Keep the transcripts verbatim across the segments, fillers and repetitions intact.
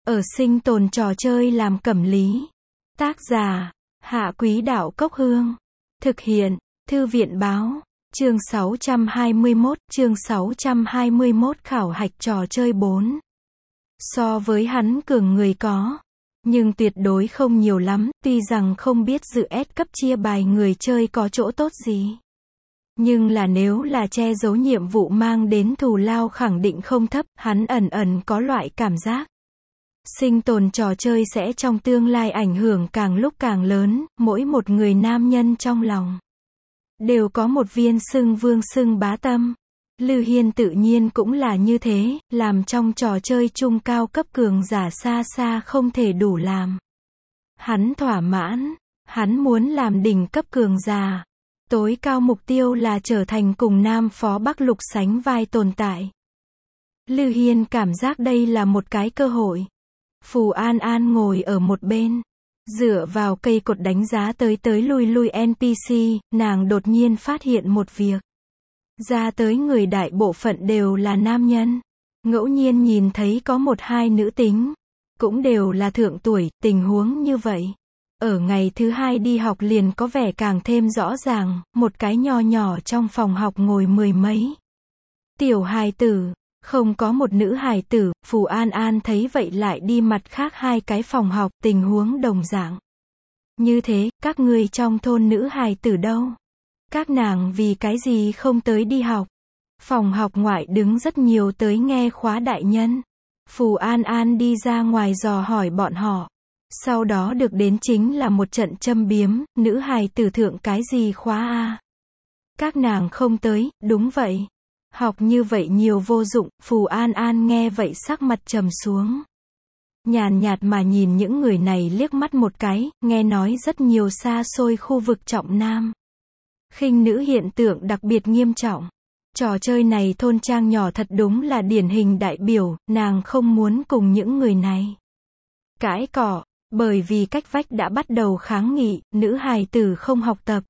ở sinh tồn trò chơi làm cẩm lý. Tác giả, Hạ Quý Đạo Cốc Hương. Thực hiện, Thư viện Báo. Chương sáu trăm hai mươi mốt, chương sáu trăm hai mươi mốt khảo hạch trò chơi bốn. So với hắn cường người có, nhưng tuyệt đối không nhiều lắm, tuy rằng không biết dự S cấp chia bài người chơi có chỗ tốt gì. Nhưng là nếu là che giấu nhiệm vụ mang đến thù lao khẳng định không thấp, hắn ẩn ẩn có loại cảm giác. Sinh tồn trò chơi sẽ trong tương lai ảnh hưởng càng lúc càng lớn, mỗi một người nam nhân trong lòng đều có một viên xưng vương xưng bá tâm. Lư Hiên tự nhiên cũng là như thế, làm trong trò chơi trung cao cấp cường giả xa xa không thể đủ làm. Hắn thỏa mãn, hắn muốn làm đỉnh cấp cường giả. Tối cao mục tiêu là trở thành cùng Nam Phó Bắc Lục sánh vai tồn tại. Lư Hiên cảm giác đây là một cái cơ hội. Phù An An ngồi ở một bên, dựa vào cây cột đánh giá tới tới lui lui en pê xê, nàng đột nhiên phát hiện một việc. Ra tới người đại bộ phận đều là nam nhân. Ngẫu nhiên nhìn thấy có một hai nữ tính, cũng đều là thượng tuổi, tình huống như vậy. Ở ngày thứ hai đi học liền có vẻ càng thêm rõ ràng, một cái nho nhỏ trong phòng học ngồi mười mấy tiểu hài tử, không có một nữ hài tử. Phù An An thấy vậy lại đi mặt khác hai cái phòng học, tình huống đồng dạng. Như thế, các ngươi trong thôn nữ hài tử đâu? Các nàng vì cái gì không tới đi học? Phòng học ngoại đứng rất nhiều tới nghe khóa đại nhân. Phù An An đi ra ngoài dò hỏi bọn họ. Sau đó được đến chính là một trận châm biếm, nữ hài tử thượng cái gì khóa a? Các nàng không tới, đúng vậy. Học như vậy nhiều vô dụng. Phù An An nghe vậy sắc mặt trầm xuống. Nhàn nhạt mà nhìn những người này liếc mắt một cái, nghe nói rất nhiều xa xôi khu vực trọng nam khinh nữ hiện tượng đặc biệt nghiêm trọng. Trò chơi này thôn trang nhỏ thật đúng là điển hình đại biểu, nàng không muốn cùng những người này cãi cọ, bởi vì cách vách đã bắt đầu kháng nghị, nữ hài tử không học tập.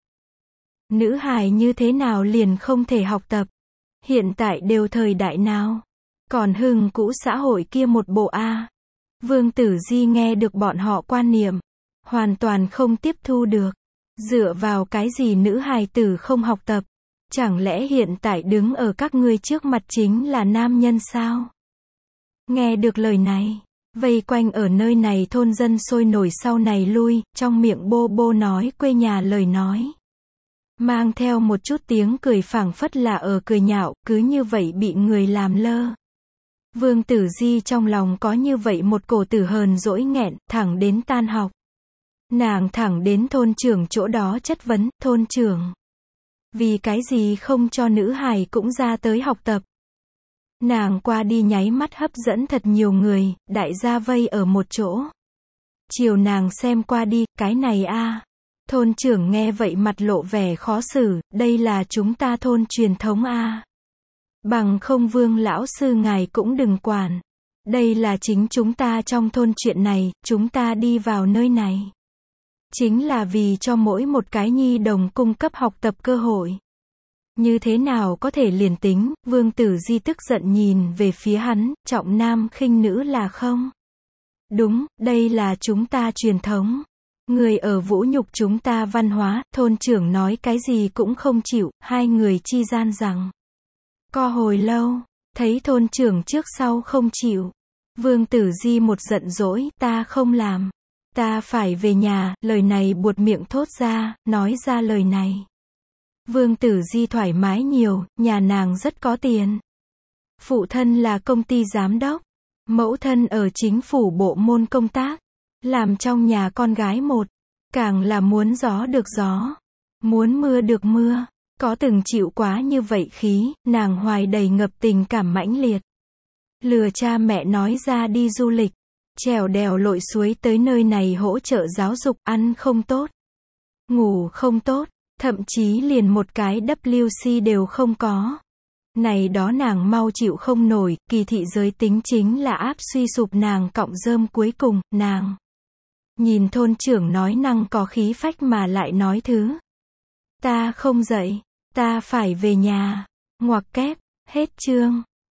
Nữ hài như thế nào liền không thể học tập? Hiện tại đều thời đại nào? Còn hưng cũ xã hội kia một bộ a. Vương Tử Di nghe được bọn họ quan niệm, hoàn toàn không tiếp thu được. Dựa vào cái gì nữ hài tử không học tập? Chẳng lẽ hiện tại đứng ở các ngươi trước mặt chính là nam nhân sao? Nghe được lời này, vây quanh ở nơi này thôn dân sôi nổi sau này lui, trong miệng bô bô nói quê nhà lời nói. Mang theo một chút tiếng cười phảng phất là ở cười nhạo, cứ như vậy bị người làm lơ. Vương Tử Di trong lòng có như vậy một cổ tử hờn dỗi nghẹn, thẳng đến tan học. Nàng thẳng đến thôn trưởng chỗ đó chất vấn, thôn trưởng. Vì cái gì không cho nữ hài cũng ra tới học tập? Nàng qua đi nháy mắt hấp dẫn thật nhiều người, đại gia vây ở một chỗ. Chiều nàng xem qua đi, cái này a. Thôn trưởng nghe vậy mặt lộ vẻ khó xử, đây là chúng ta thôn truyền thống a. Bằng không Vương lão sư ngài cũng đừng quản. Đây là chính chúng ta trong thôn chuyện này, chúng ta đi vào nơi này. Chính là vì cho mỗi một cái nhi đồng cung cấp học tập cơ hội. Như thế nào có thể liền tính? Vương Tử Di tức giận nhìn về phía hắn, trọng nam khinh nữ là không? Đúng, đây là chúng ta truyền thống. Người ở vũ nhục chúng ta văn hóa, thôn trưởng nói cái gì cũng không chịu, hai người chi gian rằng. Co hồi lâu, thấy thôn trưởng trước sau không chịu. Vương Tử Di một giận dỗi, ta không làm. Ta phải về nhà, lời này buột miệng thốt ra, nói ra lời này. Vương Tử Di thoải mái nhiều, nhà nàng rất có tiền. Phụ thân là công ty giám đốc, mẫu thân ở chính phủ bộ môn công tác, làm trong nhà con gái một, càng là muốn gió được gió, muốn mưa được mưa, có từng chịu quá như vậy khí, nàng hoài đầy ngập tình cảm mãnh liệt. Lừa cha mẹ nói ra đi du lịch, trèo đèo lội suối tới nơi này hỗ trợ giáo dục, ăn không tốt, ngủ không tốt. Thậm chí liền một cái vê kép xê đều không có. Này đó nàng mau chịu không nổi, kỳ thị giới tính chính là áp suy sụp nàng cọng rơm cuối cùng, nàng. Nhìn thôn trưởng nói năng có khí phách mà lại nói thứ. Ta không dậy, ta phải về nhà. Ngoặc kép, hết chương.